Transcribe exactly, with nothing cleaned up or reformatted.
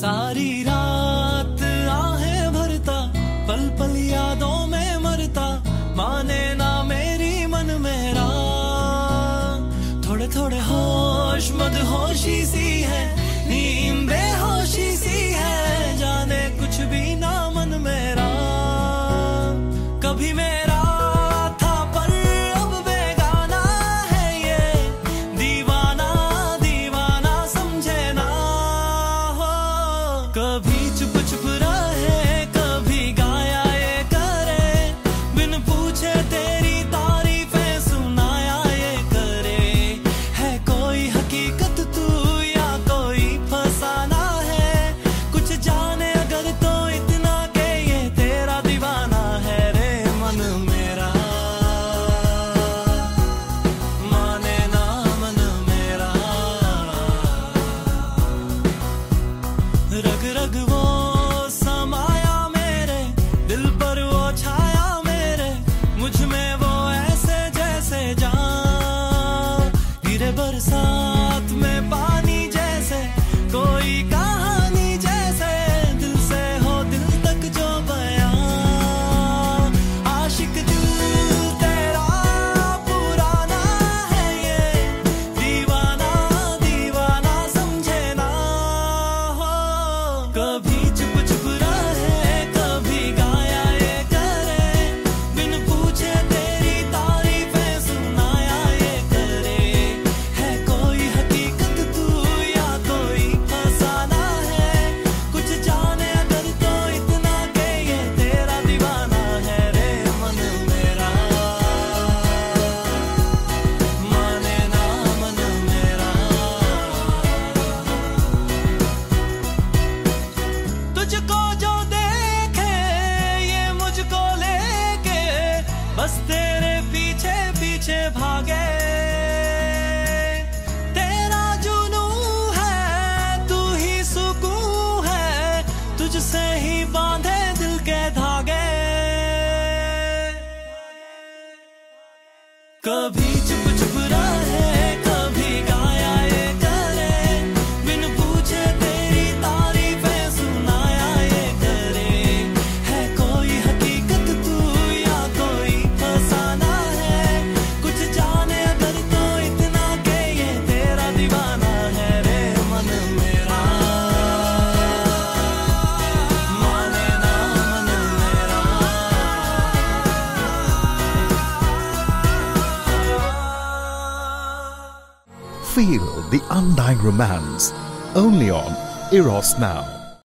सारी रात आहें भरता, पल पल यादों में मरता, माने ना मेरी मन मेरा। थोड़े थोड़े होश मदहोशी सी है, नींद बेहोशी सी है, जाने कुछ भी ना मन मेरा। कभी मेरा था पर अब बेगाना है ये, दीवाना दीवाना समझे ना हो। कभी चुप चुप रहे, कभी गाया ये करे, बिन पूछे तेरी तारीफें सुनाया ये करे। है कोई हकीकत तू या कोई फसाना है, कुछ जाने अगर तो इतना के ये तेरा दीवाना है रे मन मेरा। माने ना मन मेरा, रग रग वो समाया मेरे, दिल पर वो छाया मेरे, मुझ में वो ऐसे जैसे जान गिरे बरसात में पानी जैसे, कोई कहानी जैसे, दिल से हो दिल तक जो बयां। आशिक दिल तेरा पुराना है ये, दीवाना दीवाना समझे ना हो। कभी चुप चुप रहे, कभी गाया ये करे, बिन पूछे तेरी तारीफें सुनाया ये करे। है कोई हकीकत तू या कोई फसाना है, कुछ जाने अगर तो इतना के ये तेरा दीवाना है रे मन मेरा। माने ना मन मेरा, तुझको जो देखे ये मुझको लेके, बस तेरे पीछे पीछे भागे। तेरा जुनू है, तू ही सुकून है, तुझसे ही बांधे दिल के धागे। कभी चुप चुप रहे, कभी गाया ये करे, बिन पूछे तेरी तारीफें सुनाया ये करे। है कोई हकीकत तू या कोई फसाना है, कुछ जाने अगर तो इतना के ये तेरा दीवाना है रे मन मेरा। माने ना मन मेरा। Feel the undying romance only on Eros Now.